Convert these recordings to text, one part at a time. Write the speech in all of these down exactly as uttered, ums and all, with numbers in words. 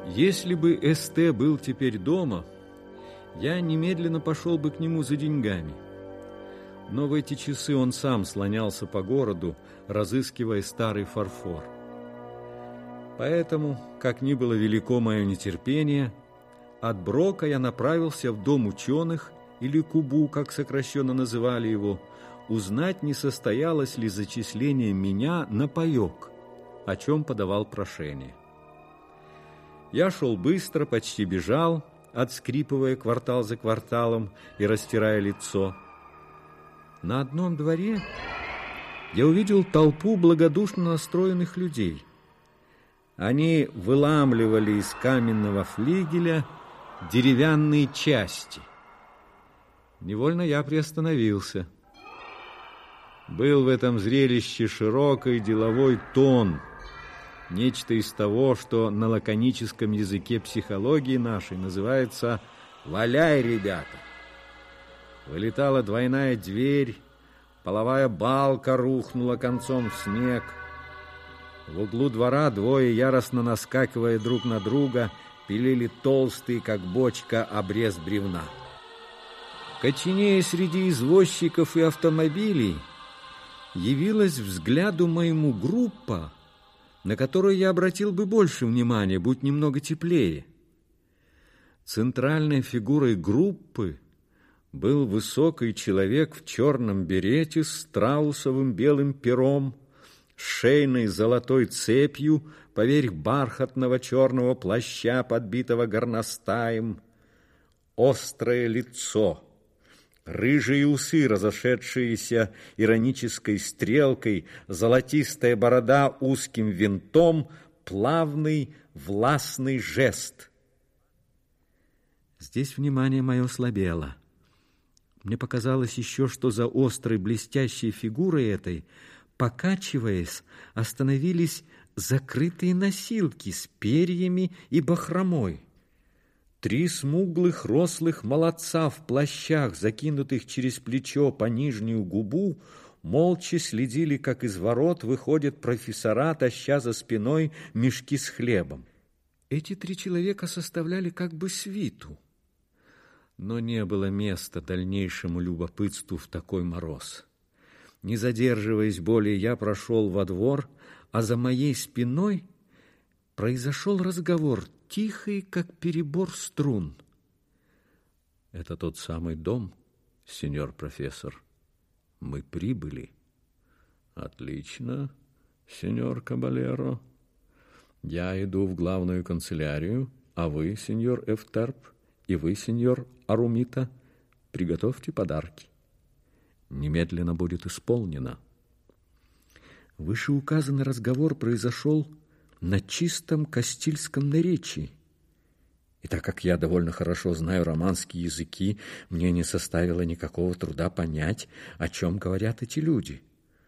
Если бы Эсте был теперь дома, я немедленно пошел бы к нему за деньгами. Но в эти часы он сам слонялся по городу, разыскивая старый фарфор. Поэтому, как ни было велико мое нетерпение, от Брока я направился в дом ученых, или Кубу, как сокращенно называли его, узнать, не состоялось ли зачисление меня на паёк, о чем подавал прошение. Я шел быстро, почти бежал, отскрипывая квартал за кварталом и растирая лицо. На одном дворе я увидел толпу благодушно настроенных людей. Они выламливали из каменного флигеля деревянные части. Невольно я приостановился. Был в этом зрелище широкий деловой тон, нечто из того, что на лаконическом языке психологии нашей называется «валяй, ребята». Вылетала двойная дверь, половая балка рухнула концом в снег. В углу двора двое, яростно наскакивая друг на друга, пилили толстый, как бочка, обрез бревна. Коченея среди извозчиков и автомобилей, явилась взгляду моему группа, на которую я обратил бы больше внимания, будь немного теплее. Центральной фигурой группы был высокий человек в черном берете с страусовым белым пером, с шейной золотой цепью поверх бархатного черного плаща, подбитого горностаем, острое лицо, рыжие усы, разошедшиеся иронической стрелкой, золотистая борода узким винтом, плавный, властный жест. Здесь внимание мое слабело. Мне показалось еще, что за острой блестящей фигурой этой, покачиваясь, остановились закрытые носилки с перьями и бахромой. Три смуглых рослых молодца в плащах, закинутых через плечо по нижнюю губу, молча следили, как из ворот выходят профессора, таща за спиной мешки с хлебом. Эти три человека составляли как бы свиту. Но не было места дальнейшему любопытству в такой мороз. Не задерживаясь более, я прошел во двор, а за моей спиной произошел разговор, тихий, как перебор струн. «Это тот самый дом, сеньор профессор. Мы прибыли». «Отлично, сеньор Кабалеро. Я иду в главную канцелярию, а вы, сеньор Эфтерп, и вы, сеньор Арумита, приготовьте подарки. Немедленно будет исполнено». Вышеуказанный разговор произошел на чистом кастильском наречии. И так как я довольно хорошо знаю романские языки, мне не составило никакого труда понять, о чем говорят эти люди.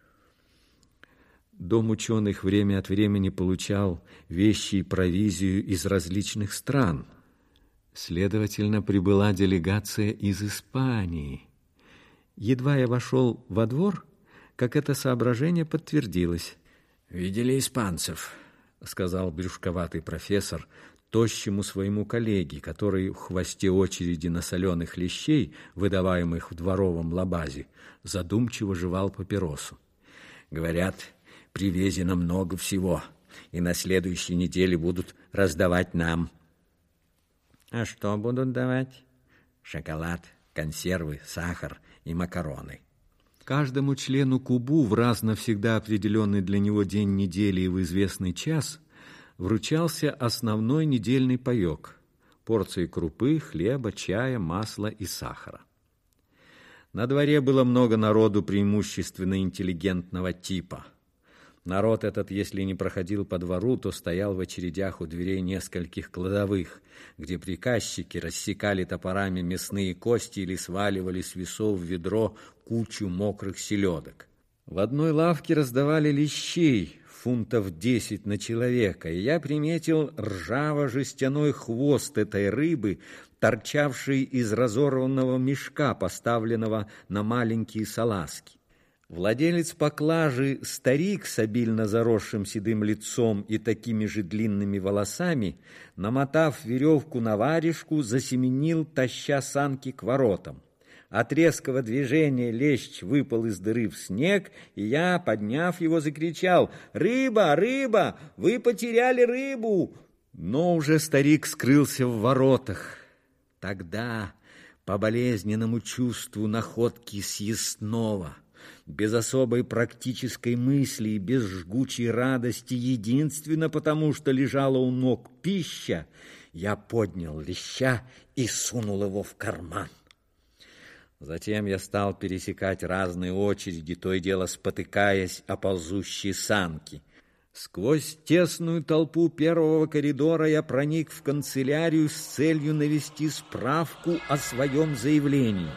Дом ученых время от времени получал вещи и провизию из различных стран. Следовательно, прибыла делегация из Испании. Едва я вошел во двор, как это соображение подтвердилось. «Видели испанцев?» — сказал брюшковатый профессор тощему своему коллеге, который в хвосте очереди на соленых лещей, выдаваемых в дворовом лабазе, задумчиво жевал папиросу. «Говорят, привезено много всего, и на следующей неделе будут раздавать нам». «А что будут давать?» «Шоколад, консервы, сахар и макароны». Каждому члену Кубу в раз навсегда определенный для него день недели и в известный час вручался основной недельный паёк, порции крупы, хлеба, чая, масла и сахара. На дворе было много народу преимущественно интеллигентного типа. Народ этот, если не проходил по двору, то стоял в очередях у дверей нескольких кладовых, где приказчики рассекали топорами мясные кости или сваливали с весов в ведро кучу мокрых селедок. В одной лавке раздавали лещей фунтов десять на человека, и я приметил ржаво-жестяной хвост этой рыбы, торчавший из разорванного мешка, поставленного на маленькие салазки. Владелец поклажи, старик с обильно заросшим седым лицом и такими же длинными волосами, намотав веревку на варежку, засеменил, таща санки к воротам. От резкого движения лещ выпал из дыры в снег, и я, подняв его, закричал: «Рыба! Рыба! Вы потеряли рыбу!» Но уже старик скрылся в воротах. Тогда, по болезненному чувству находки съестного, без особой практической мысли и без жгучей радости, единственно потому, что лежала у ног пища, я поднял леща и сунул его в карман. Затем я стал пересекать разные очереди, то и дело спотыкаясь о ползущие санки. Сквозь тесную толпу первого коридора я проник в канцелярию с целью навести справку о своем заявлении.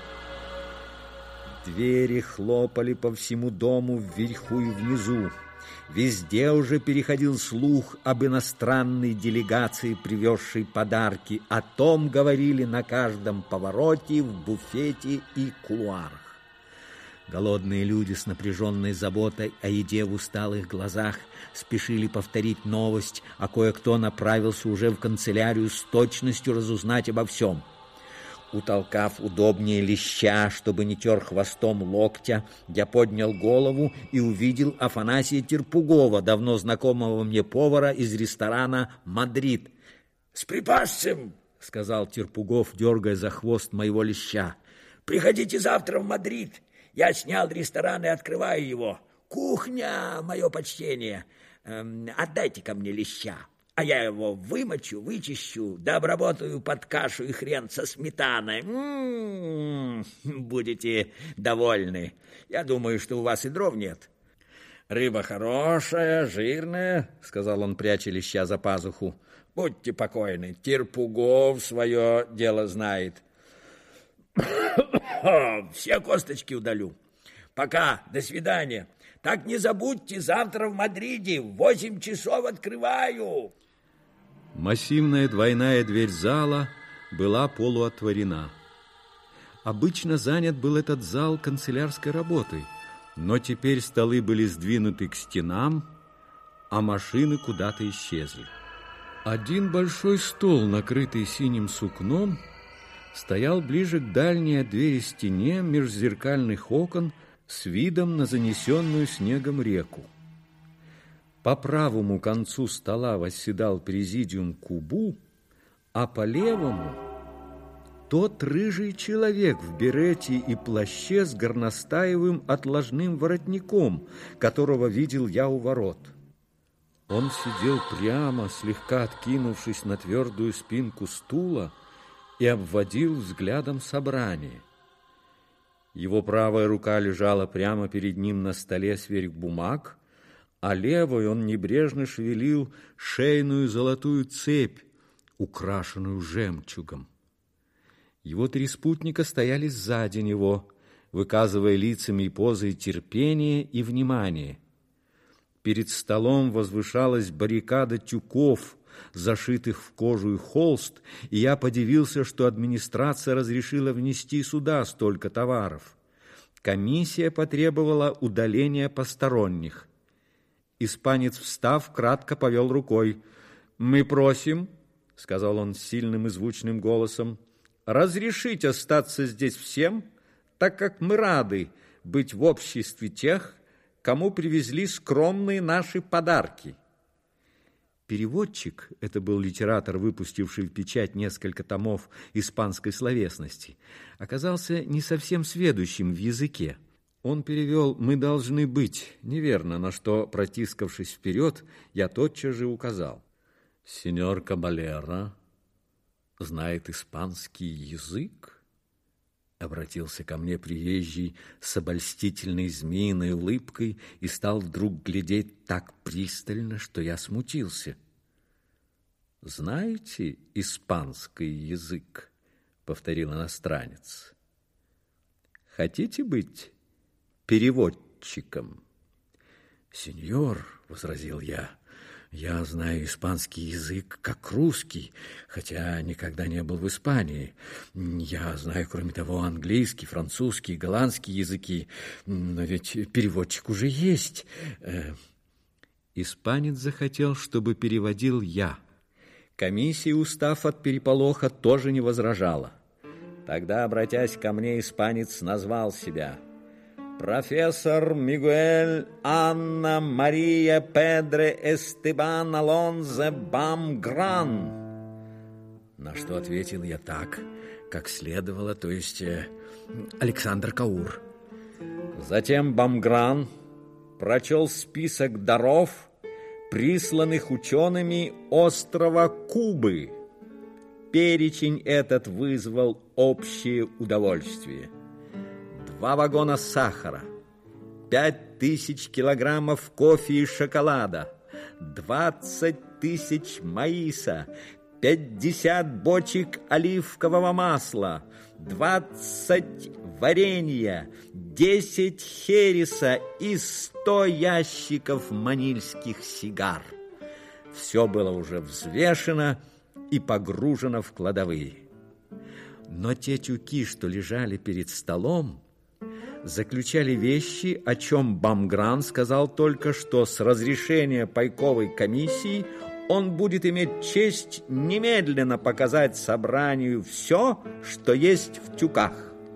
Двери хлопали по всему дому вверху и внизу. Везде уже переходил слух об иностранной делегации, привезшей подарки. О том говорили на каждом повороте, в буфете и кулуарах. Голодные люди с напряженной заботой о еде в усталых глазах спешили повторить новость, а кое-кто направился уже в канцелярию с точностью разузнать обо всем. Утолкав удобнее леща, чтобы не тер хвостом локтя, я поднял голову и увидел Афанасия Терпугова, давно знакомого мне повара из ресторана «Мадрид». «С припасцем!» — сказал Терпугов, дергая за хвост моего леща. «Приходите завтра в Мадрид. Я снял ресторан и открываю его. Кухня, мое почтение. Эм, отдайте ко мне леща. А я его вымочу, вычищу, да обработаю под кашу и хрен со сметаной. М-м-м, будете довольны. Я думаю, что у вас и дров нет». «Рыба хорошая, жирная», — сказал он, пряча леща за пазуху. «Будьте покойны, Терпугов свое дело знает». «Все косточки удалю. Пока, до свидания. Так не забудьте, завтра в Мадриде в восемь часов открываю». Массивная двойная дверь зала была полуотворена. Обычно занят был этот зал канцелярской работой, но теперь столы были сдвинуты к стенам, а машины куда-то исчезли. Один большой стол, накрытый синим сукном, стоял ближе к дальней от двери стене меж зеркальных окон с видом на занесенную снегом реку. По правому концу стола восседал президиум Кубу, а по левому тот рыжий человек в берете и плаще с горностаевым отложным воротником, которого видел я у ворот. Он сидел прямо, слегка откинувшись на твердую спинку стула, и обводил взглядом собрание. Его правая рука лежала прямо перед ним на столе сверх бумаг, а левой он небрежно шевелил шейную золотую цепь, украшенную жемчугом. Его три спутника стояли сзади него, выказывая лицами и позой терпение и внимание. Перед столом возвышалась баррикада тюков, зашитых в кожу и холст, и я подивился, что администрация разрешила внести сюда столько товаров. Комиссия потребовала удаления посторонних. Испанец, встав, кратко повел рукой. «Мы просим», — сказал он сильным и звучным голосом, «разрешить остаться здесь всем, так как мы рады быть в обществе тех, кому привезли скромные наши подарки». Переводчик, это был литератор, выпустивший в печать несколько томов испанской словесности, оказался не совсем сведущим в языке. Он перевел «мы должны быть» неверно, на что, протискавшись вперед, я тотчас же указал. «Сеньор Кабалера знает испанский язык?» Обратился ко мне приезжий с обольстительной змеиной улыбкой и стал вдруг глядеть так пристально, что я смутился. «Знаете испанский язык?» — повторил иностранец. «Хотите быть переводчиком?» «Сеньор», — возразил я, Я знаю испанский язык как русский, хотя никогда не был в Испании. Я знаю, кроме того, английский, французский, голландский языки, но ведь переводчик уже есть. Испанец захотел, чтобы переводил я. Комиссия, устав от переполоха, тоже не возражала. Тогда, обратясь ко мне, испанец назвал себя: профессор Мигуэль Анна Мария Педре Эстебан Алонзе Бам-Гран. На что ответил я так, как следовало, то есть э, Александр Каур. Затем Бам-Гран прочел список даров, присланных учеными острова Кубы. Перечень этот вызвал общее удовольствие. Два вагона сахара, пять тысяч килограммов кофе и шоколада, двадцать тысяч маиса, пятьдесят бочек оливкового масла, двадцать варенья, десять хереса и сто ящиков манильских сигар. Все было уже взвешено и погружено в кладовые. Но те тюки, что лежали перед столом, заключали вещи, о чем Бам-Гран сказал только что с разрешения пайковой комиссии он будет иметь честь немедленно показать собранию все, что есть в тюках.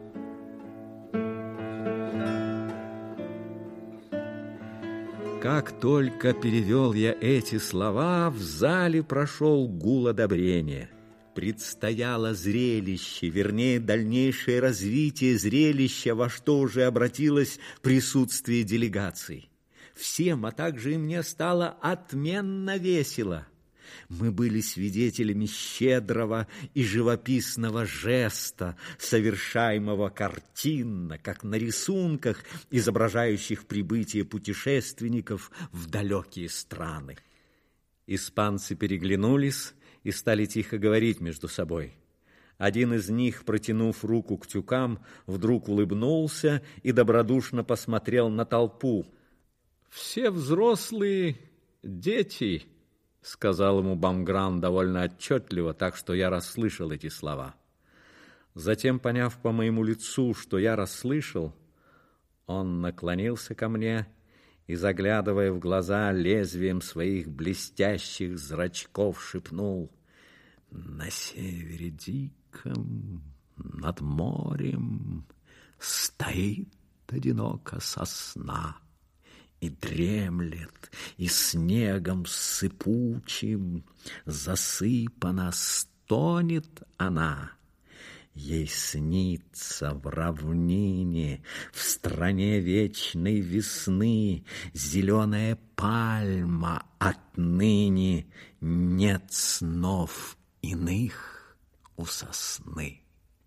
Как только перевел я эти слова, в зале прошел гул одобрения. Предстояло зрелище, вернее, дальнейшее развитие зрелища, во что уже обратилось присутствие делегаций. Всем, а также и мне, стало отменно весело. Мы были свидетелями щедрого и живописного жеста, совершаемого картинно, как на рисунках, изображающих прибытие путешественников в далекие страны. Испанцы переглянулись и стали тихо говорить между собой. Один из них, протянув руку к тюкам, вдруг улыбнулся и добродушно посмотрел на толпу. «Все взрослые дети», — сказал ему Бам-Гран довольно отчетливо, так что я расслышал эти слова. Затем, поняв по моему лицу, что я расслышал, он наклонился ко мне и, заглядывая в глаза лезвием своих блестящих зрачков, шепнул: «На севере диком, над морем, стоит одиноко сосна, и дремлет, и снегом сыпучим засыпана, стонет она. Ей снится в равнине, в стране вечной весны, зеленая пальма отныне, нет снов иных у сосны».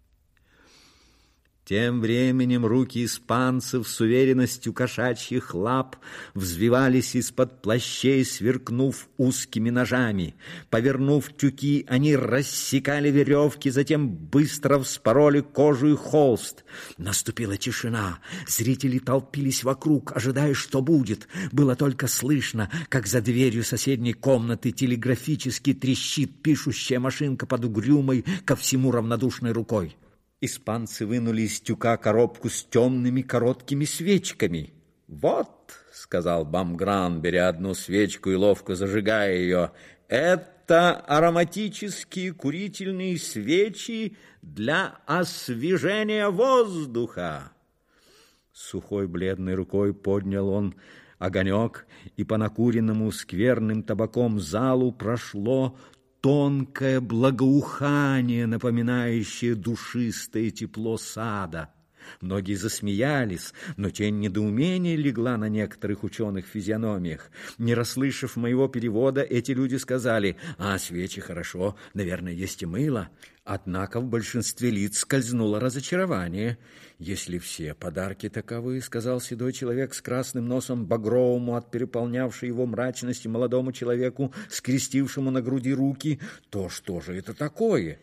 Тем временем руки испанцев с уверенностью кошачьих лап взвивались из-под плащей, сверкнув узкими ножами. Повернув тюки, они рассекали веревки, затем быстро вспороли кожу и холст. Наступила тишина. Зрители толпились вокруг, ожидая, что будет. Было только слышно, как за дверью соседней комнаты телеграфически трещит пишущая машинка под угрюмой, ко всему равнодушной рукой. Испанцы вынули из тюка коробку с темными короткими свечками. «Вот», — сказал Бам-Гран, беря одну свечку и ловко зажигая ее, — «это ароматические курительные свечи для освежения воздуха». Сухой бледной рукой поднял он огонек, и по накуренному скверным табаком залу прошло тонкое благоухание, напоминающее душистое тепло сада. Многие засмеялись, но тень недоумения легла на некоторых ученых физиономиях. Не расслышав моего перевода, эти люди сказали: «А, свечи хорошо, наверное, есть и мыло». Однако в большинстве лиц скользнуло разочарование. «Если все подарки таковы, — сказал седой человек с красным носом, багровому от переполнявшей его мрачности молодому человеку, скрестившему на груди руки, — то что же это такое?»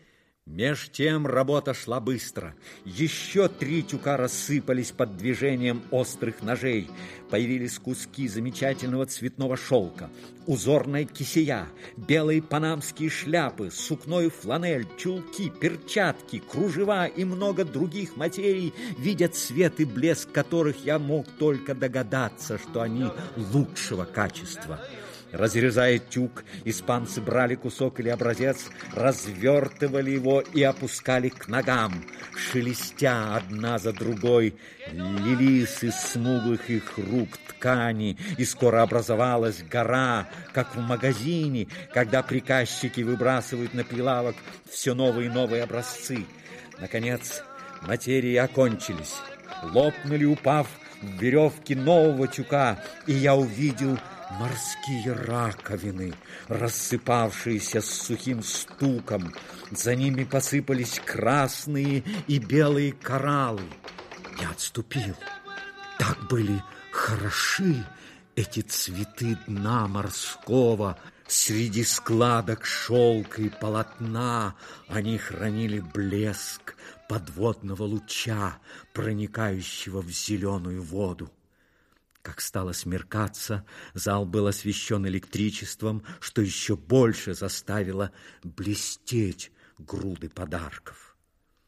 Меж тем работа шла быстро. Еще три тюка рассыпались под движением острых ножей. Появились куски замечательного цветного шелка, узорная кисея, белые панамские шляпы, сукной фланель, чулки, перчатки, кружева и много других материй, видя цвет и блеск которых я мог только догадаться, что они лучшего качества. Разрезая тюк, испанцы брали кусок или образец, развертывали его и опускали к ногам. Шелестя одна за другой, лились из смуглых их рук ткани, и скоро образовалась гора, как в магазине, когда приказчики выбрасывают на прилавок все новые и новые образцы. Наконец, материи окончились. Лопнули, упав в веревки нового тюка, и я увидел морские раковины, рассыпавшиеся с сухим стуком. За ними посыпались красные и белые кораллы. Я отступил. Так были хороши эти цветы дна морского. Среди складок шелка и полотна они хранили блеск подводного луча, проникающего в зеленую воду. Как стало смеркаться, зал был освещен электричеством, что еще больше заставило блестеть груды подарков.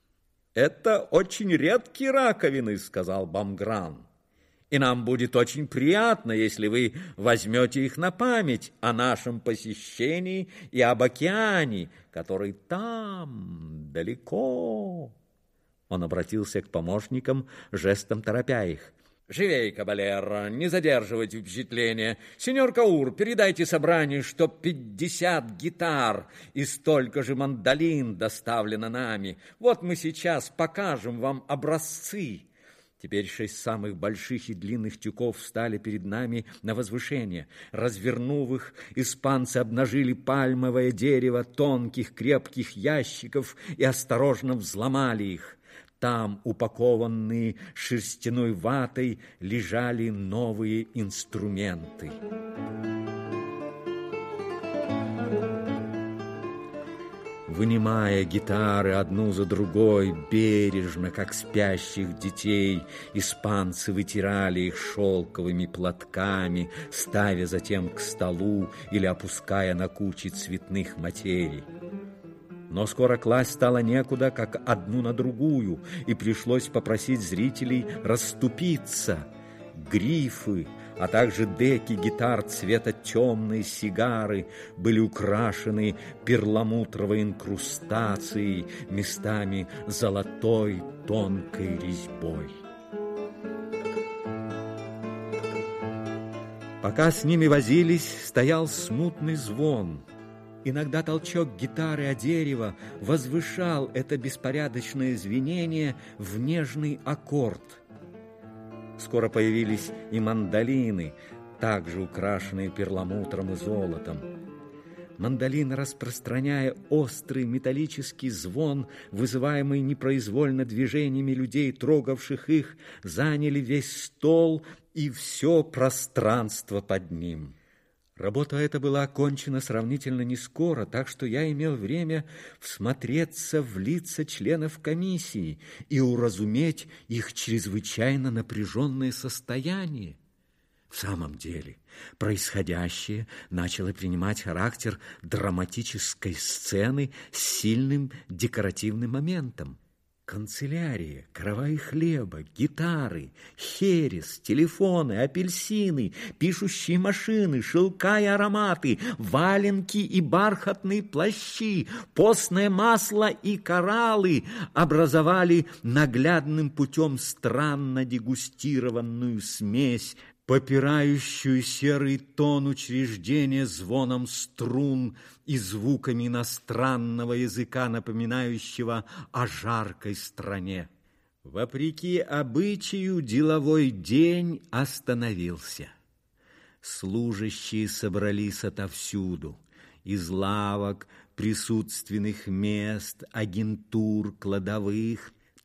«Это очень редкие раковины», — сказал Бамгран. «И нам будет очень приятно, если вы возьмете их на память о нашем посещении и об океане, который там, далеко». Он обратился к помощникам, жестом торопя их. «Живей, кабалер, не задерживайте впечатления. Сеньор Каур, передайте собранию, что пятьдесят гитар и столько же мандолин доставлено нами. Вот мы сейчас покажем вам образцы». Теперь шесть самых больших и длинных тюков встали перед нами на возвышение. Развернув их, испанцы обнажили пальмовое дерево тонких крепких ящиков и осторожно взломали их. Там, упакованные шерстяной ватой, лежали новые инструменты. Вынимая гитары одну за другой, бережно, как спящих детей, испанцы вытирали их шелковыми платками, ставя затем к столу или опуская на кучи цветных материй. Но скоро класть стало некуда, как одну на другую, и пришлось попросить зрителей расступиться. Грифы, а также деки гитар цвета темной сигары были украшены перламутровой инкрустацией, местами золотой тонкой резьбой. Пока с ними возились, стоял смутный звон. Иногда толчок гитары о дерево возвышал это беспорядочное звенение в нежный аккорд. Скоро появились и мандолины, также украшенные перламутром и золотом. Мандолины, распространяя острый металлический звон, вызываемый непроизвольно движениями людей, трогавших их, заняли весь стол и все пространство под ним. Работа эта была окончена сравнительно нескоро, так что я имел время всмотреться в лица членов комиссии и уразуметь их чрезвычайно напряженное состояние. В самом деле, происходящее начало принимать характер драматической сцены с сильным декоративным моментом. Канцелярия, каравай хлеба, гитары, херес, телефоны, апельсины, пишущие машины, шелка и ароматы, валенки и бархатные плащи, постное масло и кораллы образовали наглядным путем странно дегустированную смесь, попирающую серый тон учреждения звоном струн и звуками иностранного языка, напоминающего о жаркой стране. Вопреки обычаю, деловой день остановился. Служащие собрались отовсюду, из лавок, присутственных мест, агентур, кладовых.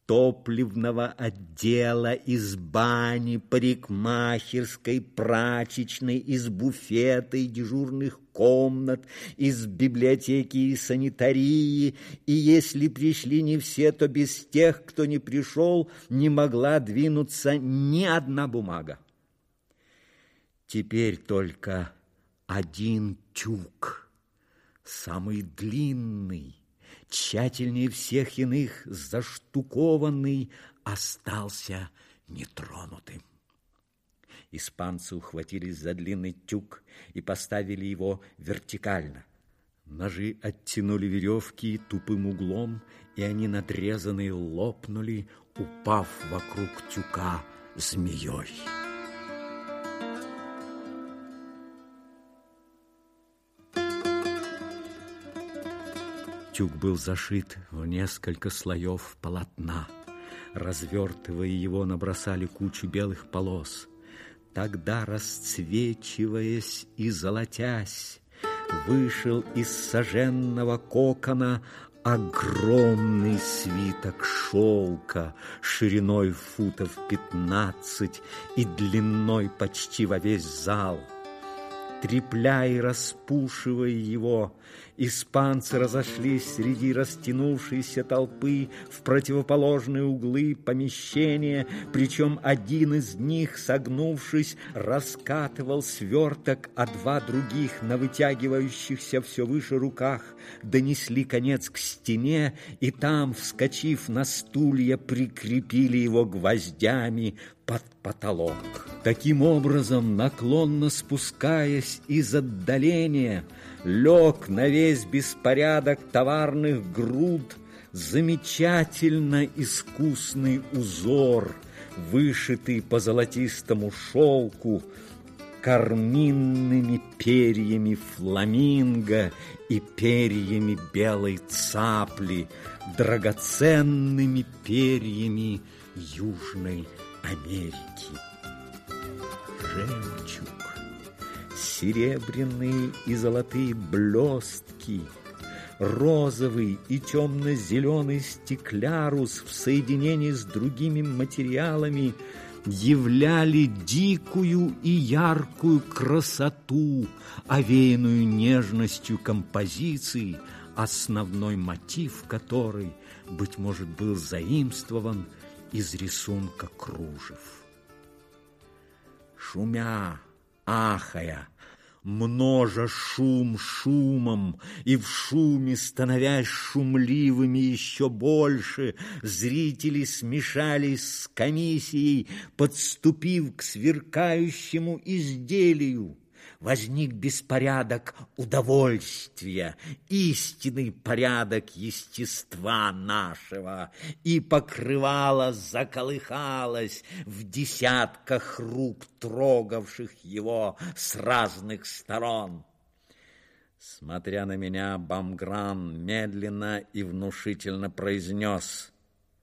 топливного отдела, из бани, парикмахерской, прачечной, из буфета и дежурных комнат, из библиотеки и санитарии, и если пришли не все, то без тех, кто не пришел, не могла двинуться ни одна бумага. Теперь только один тюк, самый длинный, тщательнее всех иных заштукованный, остался нетронутым. Испанцы ухватились за длинный тюк и поставили его вертикально. Ножи оттянули веревки тупым углом, и они, надрезанные, лопнули, упав вокруг тюка змеей. Тюк был зашит в несколько слоев полотна. Развертывая его, набросали кучу белых полос. Тогда, расцвечиваясь и золотясь, вышел из соженного кокона огромный свиток шелка шириной футов пятнадцать и длиной почти во весь зал. Трепля и распушивая его, испанцы разошлись среди растянувшейся толпы в противоположные углы помещения, причем один из них, согнувшись, раскатывал сверток, а два других на вытягивающихся все выше руках донесли конец к стене, и там, вскочив на стулья, прикрепили его гвоздями под потолок. Таким образом, наклонно спускаясь из отдаления, лег на весь беспорядок товарных груд замечательно искусный узор, вышитый по золотистому шелку, карминными перьями фламинго и перьями белой цапли, драгоценными перьями Южной Америки. Жемчуг, серебряные и золотые блестки, розовый и темно-зеленый стеклярус в соединении с другими материалами являли дикую и яркую красоту, овеянную нежностью композиции, основной мотив которой, быть может, был заимствован из рисунка кружев. Шумя, ахая, множа шум шумом, и в шуме, становясь шумливыми еще больше, зрители смешались с комиссией, подступив к сверкающему изделию. Возник беспорядок удовольствия, истинный порядок естества нашего, и покрывало заколыхалось в десятках рук, трогавших его с разных сторон. Смотря на меня, Бамгран медленно и внушительно произнес: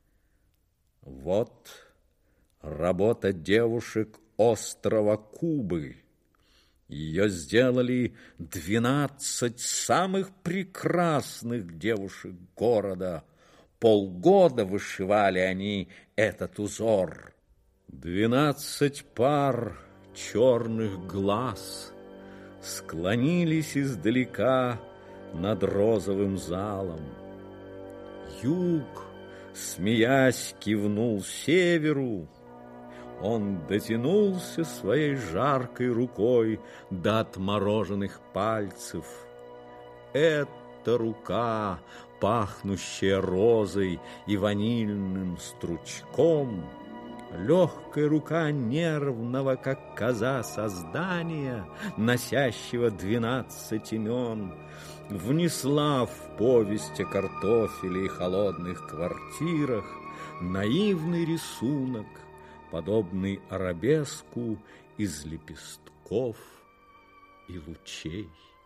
«Вот работа девушек острова Кубы. Ее сделали двенадцать самых прекрасных девушек города. Полгода вышивали они этот узор. Двенадцать пар черных глаз склонились издалека над розовым залом. Юг, смеясь, кивнул северу. Он дотянулся своей жаркой рукой до отмороженных пальцев. Эта рука, пахнущая розой и ванильным стручком, легкая рука нервного, как коза, создания, носящего двенадцать имен, внесла в повесть о картофеле и холодных квартирах наивный рисунок, подобный арабеску из лепестков и лучей.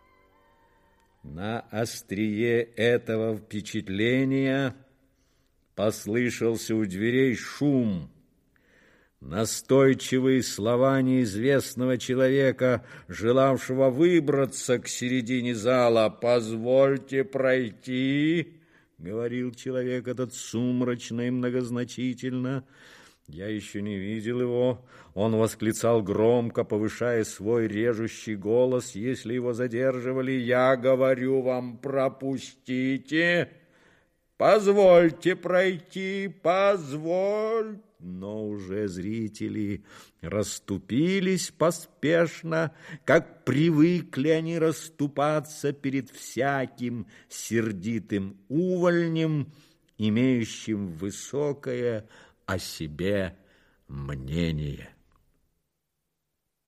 На острие этого впечатления послышался у дверей шум. Настойчивые слова неизвестного человека, желавшего выбраться к середине зала: «Позвольте пройти», говорил человек этот сумрачно и многозначительно. Я еще не видел его. Он восклицал громко, повышая свой режущий голос, если его задерживали. Я говорю вам, пропустите, позвольте пройти, позвольте. Но уже зрители расступились поспешно, как привыкли они расступаться перед всяким сердитым увольнем, имеющим высокое о себе мнение.